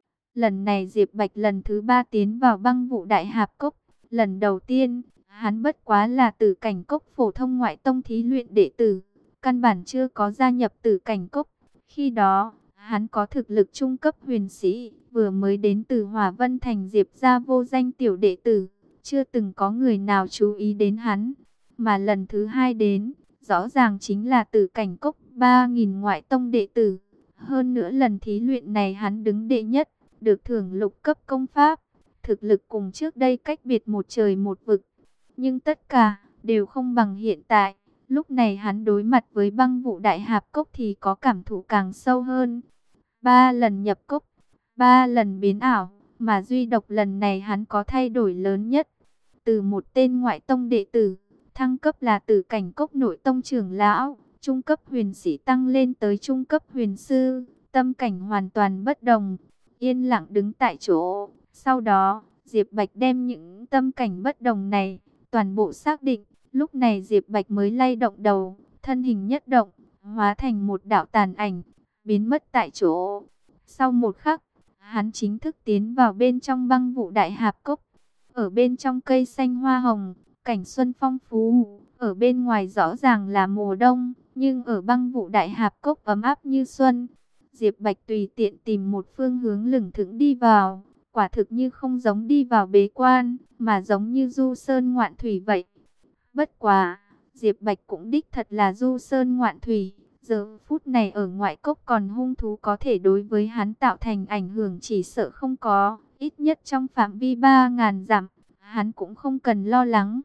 Lần này Diệp Bạch lần thứ 3 tiến vào Băng Vụ Đại Hạp Cốc. Lần đầu tiên, hắn bất quá là Tử Cảnh Cốc phổ thông ngoại tông thí luyện đệ tử, căn bản chưa có gia nhập Tử Cảnh Cốc. Khi đó, hắn có thực lực trung cấp huyền sĩ, vừa mới đến từ Hỏa Vân Thành Diệp gia vô danh tiểu đệ tử, chưa từng có người nào chú ý đến hắn. Mà lần thứ 2 đến, rõ ràng chính là Tử Cảnh Cốc 3.000 ngoại tông đệ tử. Hơn nữa lần thí luyện này hắn đứng đệ nhất, được thưởng lục cấp công pháp, thực lực cùng trước đây cách biệt một trời một vực. Nhưng tất cả đều không bằng hiện tại. Lúc này hắn đối mặt với băng vụ đại hạp cốc thì có cảm thụ càng sâu hơn. 3 lần nhập cốc, 3 lần biến ảo, mà duy độc lần này hắn có thay đổi lớn nhất. Từ một tên ngoại tông đệ tử, thăng cấp là từ cảnh cốc nội tông trưởng lão, trung cấp huyền sĩ tăng lên tới trung cấp huyền sư, tâm cảnh hoàn toàn bất đồng, yên lặng đứng tại chỗ. Sau đó, Diệp Bạch đem những tâm cảnh bất đồng này toàn bộ xác định. Lúc này Diệp Bạch mới lay động đầu, thân hình nhất động, hóa thành một đạo tàn ảnh, biến mất tại chỗ. Sau một khắc, hắn chính thức tiến vào bên trong băng vụ đại hạp cốc. Ở bên trong cây xanh hoa hồng, cảnh xuân phong phú, ở bên ngoài rõ ràng là mùa đông, nhưng ở băng vụ đại hạp cốc ấm áp như xuân. Diệp Bạch tùy tiện tìm một phương hướng lững thững đi vào, quả thực như không giống đi vào bế quan, mà giống như du sơn ngoạn thủy vậy. Bất quá, Diệp Bạch cũng đích thật là du sơn ngoạn thủy. Giờ phút này ở ngoại cốc còn hung thú có thể đối với hắn tạo thành ảnh hưởng chỉ sợ không có. Ít nhất trong phạm vi 3.000 dặm, hắn cũng không cần lo lắng.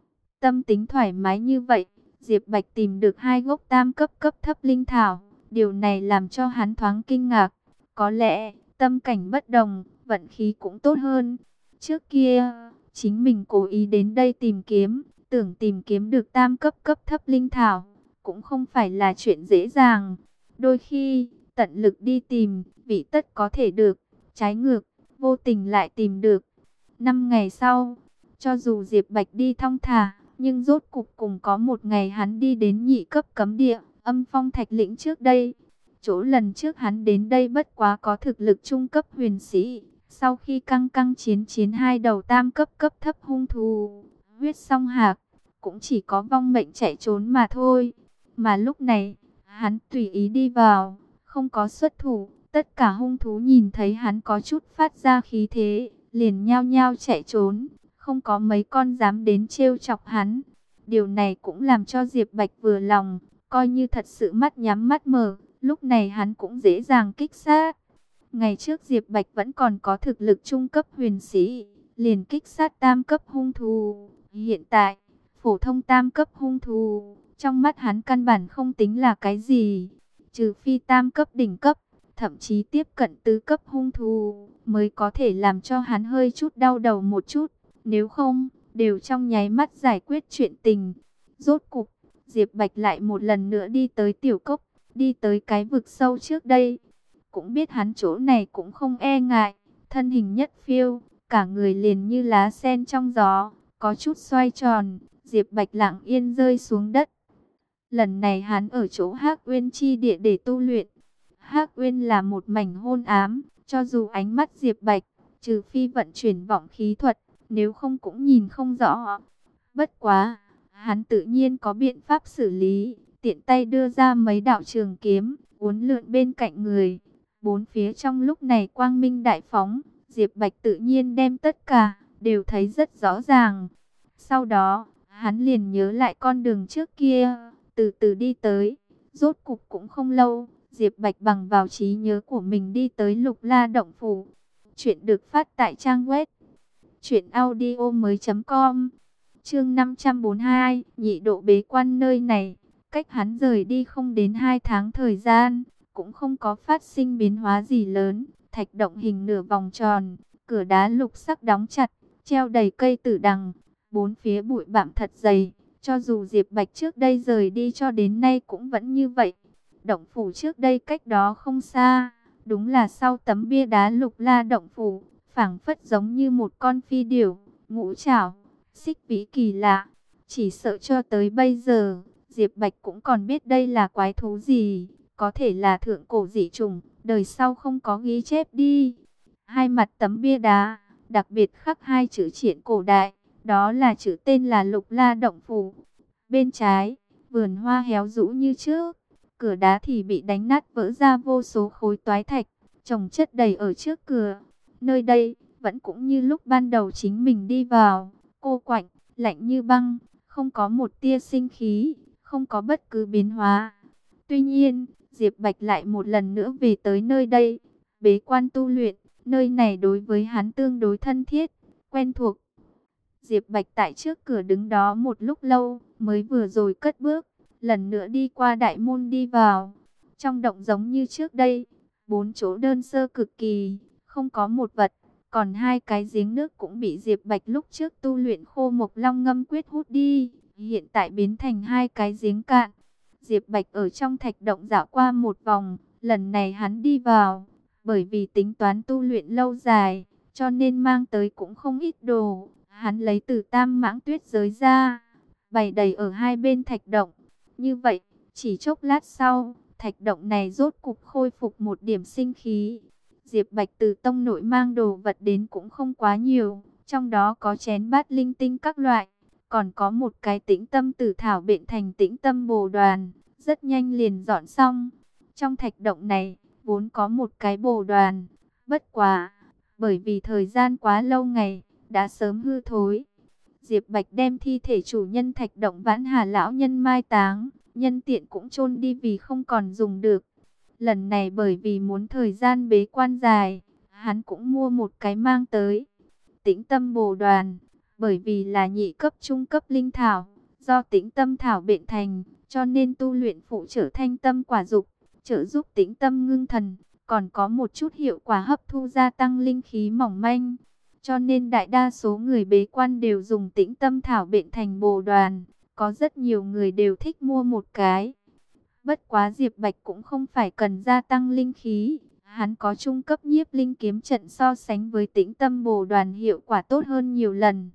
Tâm tính thoải mái như vậy, Diệp Bạch tìm được 2 gốc tam cấp cấp thấp linh thảo. Điều này làm cho hắn thoáng kinh ngạc. Có lẽ, tâm cảnh bất đồng, vận khí cũng tốt hơn. Trước kia, chính mình cố ý đến đây tìm kiếm, tưởng tìm kiếm được tam cấp cấp thấp linh thảo, cũng không phải là chuyện dễ dàng. Đôi khi, tận lực đi tìm, vị tất có thể được, trái ngược, vô tình lại tìm được. 5 ngày sau, cho dù Diệp Bạch đi thong thả, nhưng rốt cục cùng có một ngày hắn đi đến nhị cấp cấm địa, Âm Phong Thạch Lĩnh trước đây. Chỗ lần trước hắn đến đây bất quá có thực lực trung cấp huyền sĩ. Sau khi căng căng chiến chiến 2 đầu tam cấp cấp thấp hung thú, huyết song hạc, cũng chỉ có vong mệnh chạy trốn mà thôi. Mà lúc này, hắn tùy ý đi vào, không có xuất thủ. Tất cả hung thú nhìn thấy hắn có chút phát ra khí thế, liền nhao nhao chạy trốn. Không có mấy con dám đến trêu chọc hắn. Điều này cũng làm cho Diệp Bạch vừa lòng, coi như thật sự mắt nhắm mắt mở. Lúc này hắn cũng dễ dàng kích sát. Ngày trước Diệp Bạch vẫn còn có thực lực trung cấp huyền sĩ, liền kích sát tam cấp hung thú. Hiện tại, phổ thông tam cấp hung thú, trong mắt hắn căn bản không tính là cái gì. Trừ phi tam cấp đỉnh cấp, thậm chí tiếp cận tứ cấp hung thú, mới có thể làm cho hắn hơi chút đau đầu một chút. Nếu không, đều trong nháy mắt giải quyết chuyện tình. Rốt cục, Diệp Bạch lại một lần nữa đi tới tiểu cốc, đi tới cái vực sâu trước đây. Cũng biết hắn chỗ này cũng không e ngại, thân hình nhất phiêu, cả người liền như lá sen trong gió, có chút xoay tròn. Diệp Bạch lặng yên rơi xuống đất. Lần này hắn ở chỗ Hắc Uyên chi địa để tu luyện. Hắc Uyên là một mảnh hôn ám, cho dù ánh mắt Diệp Bạch, trừ phi vận chuyển vọng khí thuật, nếu không cũng nhìn không rõ. Bất quá, hắn tự nhiên có biện pháp xử lý, tiện tay đưa ra mấy đạo trường kiếm, uốn lượn bên cạnh người. Bốn phía trong lúc này quang minh đại phóng, Diệp Bạch tự nhiên đem tất cả, đều thấy rất rõ ràng. Sau đó, hắn liền nhớ lại con đường trước kia, từ từ đi tới. Rốt cục cũng không lâu, Diệp Bạch bằng vào trí nhớ của mình đi tới Lục La Động Phủ. Chuyện được phát tại trang web truyệnaudiomoi.com. Chương 542, nhị độ bế quan. Nơi này, cách hắn rời đi không đến 2 tháng thời gian, cũng không có phát sinh biến hóa gì lớn. Thạch động hình nửa vòng tròn, cửa đá lục sắc đóng chặt, treo đầy cây tử đằng, bốn phía bụi bặm thật dày. Cho dù Diệp Bạch trước đây rời đi cho đến nay cũng vẫn như vậy. Động phủ trước đây cách đó không xa, đúng là sau tấm bia đá Lục La Động Phủ, phảng phất giống như một con phi điểu, ngũ trảo, xích vĩ kỳ lạ. Chỉ sợ cho tới bây giờ, Diệp Bạch cũng còn biết đây là quái thú gì, có thể là thượng cổ dị trùng, đời sau không có ghi chép đi. Hai mặt tấm bia đá, đặc biệt khắc 2 chữ triện cổ đại, đó là chữ tên là Lục La Động Phủ. Bên trái, vườn hoa héo rũ như trước, cửa đá thì bị đánh nát vỡ ra vô số khối toái thạch, chồng chất đầy ở trước cửa. Nơi đây, vẫn cũng như lúc ban đầu chính mình đi vào, cô quạnh, lạnh như băng, không có một tia sinh khí, không có bất cứ biến hóa. Tuy nhiên, Diệp Bạch lại một lần nữa về tới nơi đây, bế quan tu luyện. Nơi này đối với hắn tương đối thân thiết, quen thuộc. Diệp Bạch tại trước cửa đứng đó một lúc lâu, mới vừa rồi cất bước, lần nữa đi qua đại môn đi vào. Trong động giống như trước đây, 4 chỗ đơn sơ cực kỳ, không có một vật, còn 2 cái giếng nước cũng bị Diệp Bạch lúc trước tu luyện khô mộc long ngâm quyết hút đi, hiện tại biến thành 2 cái giếng cạn. Diệp Bạch ở trong thạch động dạo qua một vòng, lần này hắn đi vào, bởi vì tính toán tu luyện lâu dài, cho nên mang tới cũng không ít đồ. Hắn lấy từ tam mãng tuyết giới ra, bày đầy ở hai bên thạch động. Như vậy, chỉ chốc lát sau, thạch động này rốt cục khôi phục một điểm sinh khí. Diệp Bạch từ tông nội mang đồ vật đến cũng không quá nhiều, trong đó có chén bát linh tinh các loại, còn có một cái tĩnh tâm tử thảo bệnh thành tĩnh tâm bồ đoàn, rất nhanh liền dọn xong. Trong thạch động này, vốn có một cái bồ đoàn, bất quá, bởi vì thời gian quá lâu ngày, đã sớm hư thối. Diệp Bạch đem thi thể chủ nhân thạch động Vãn Hà lão nhân mai táng, nhân tiện cũng chôn đi vì không còn dùng được. Lần này bởi vì muốn thời gian bế quan dài, hắn cũng mua một cái mang tới. Tĩnh tâm bồ đoàn, bởi vì là nhị cấp trung cấp linh thảo, do tĩnh tâm thảo bệnh thành, cho nên tu luyện phụ trợ thanh tâm quả dục, trợ giúp tĩnh tâm ngưng thần, còn có một chút hiệu quả hấp thu gia tăng linh khí mỏng manh. Cho nên đại đa số người bế quan đều dùng tĩnh tâm thảo bệnh thành bồ đoàn, có rất nhiều người đều thích mua một cái. Bất quá Diệp Bạch cũng không phải cần gia tăng linh khí, hắn có trung cấp nhiếp linh kiếm trận so sánh với tĩnh tâm bồ đoàn hiệu quả tốt hơn nhiều lần.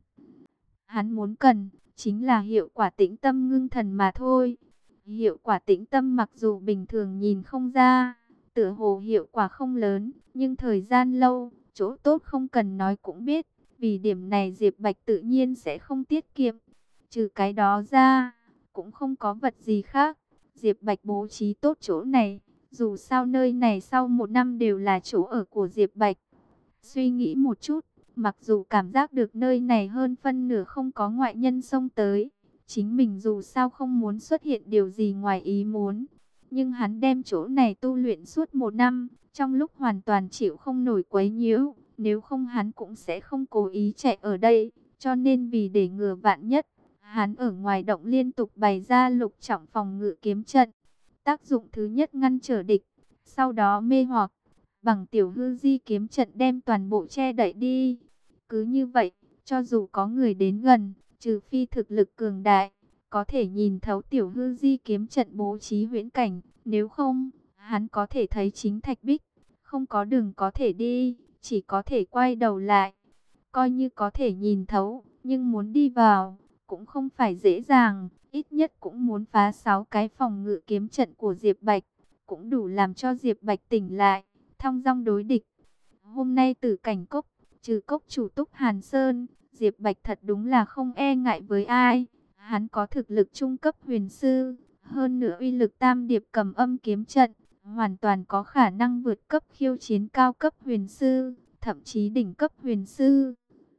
Hắn muốn cần, chính là hiệu quả tĩnh tâm ngưng thần mà thôi. Hiệu quả tĩnh tâm mặc dù bình thường nhìn không ra, tựa hồ hiệu quả không lớn, nhưng thời gian lâu, chỗ tốt không cần nói cũng biết. Vì điểm này Diệp Bạch tự nhiên sẽ không tiết kiệm. Trừ cái đó ra, cũng không có vật gì khác. Diệp Bạch bố trí tốt chỗ này, dù sao nơi này sau một năm đều là chỗ ở của Diệp Bạch. Suy nghĩ một chút, mặc dù cảm giác được nơi này hơn phân nửa không có ngoại nhân xông tới, chính mình dù sao không muốn xuất hiện điều gì ngoài ý muốn. Nhưng hắn đem chỗ này tu luyện suốt một năm, trong lúc hoàn toàn chịu không nổi quấy nhiễu, nếu không hắn cũng sẽ không cố ý chạy ở đây. Cho nên vì để ngừa vạn nhất, hắn ở ngoài động liên tục bày ra lục trọng phòng ngự kiếm trận. Tác dụng thứ nhất ngăn trở địch, sau đó mê hoặc, bằng tiểu hư di kiếm trận đem toàn bộ che đậy đi. Cứ như vậy, cho dù có người đến gần, trừ phi thực lực cường đại, có thể nhìn thấu tiểu hư di kiếm trận bố trí huyễn cảnh, nếu không, hắn có thể thấy chính thạch bích, không có đường có thể đi, chỉ có thể quay đầu lại. Coi như có thể nhìn thấu, nhưng muốn đi vào, cũng không phải dễ dàng, ít nhất cũng muốn phá 6 cái phòng ngự kiếm trận của Diệp Bạch, cũng đủ làm cho Diệp Bạch tỉnh lại, thong dong đối địch. Hôm nay Tử Cảnh Cốc, trừ cốc chủ Túc Hàn Sơn, Diệp Bạch thật đúng là không e ngại với ai. Hắn có thực lực trung cấp huyền sư, hơn nữa uy lực tam điệp cầm âm kiếm trận, hoàn toàn có khả năng vượt cấp khiêu chiến cao cấp huyền sư, thậm chí đỉnh cấp huyền sư.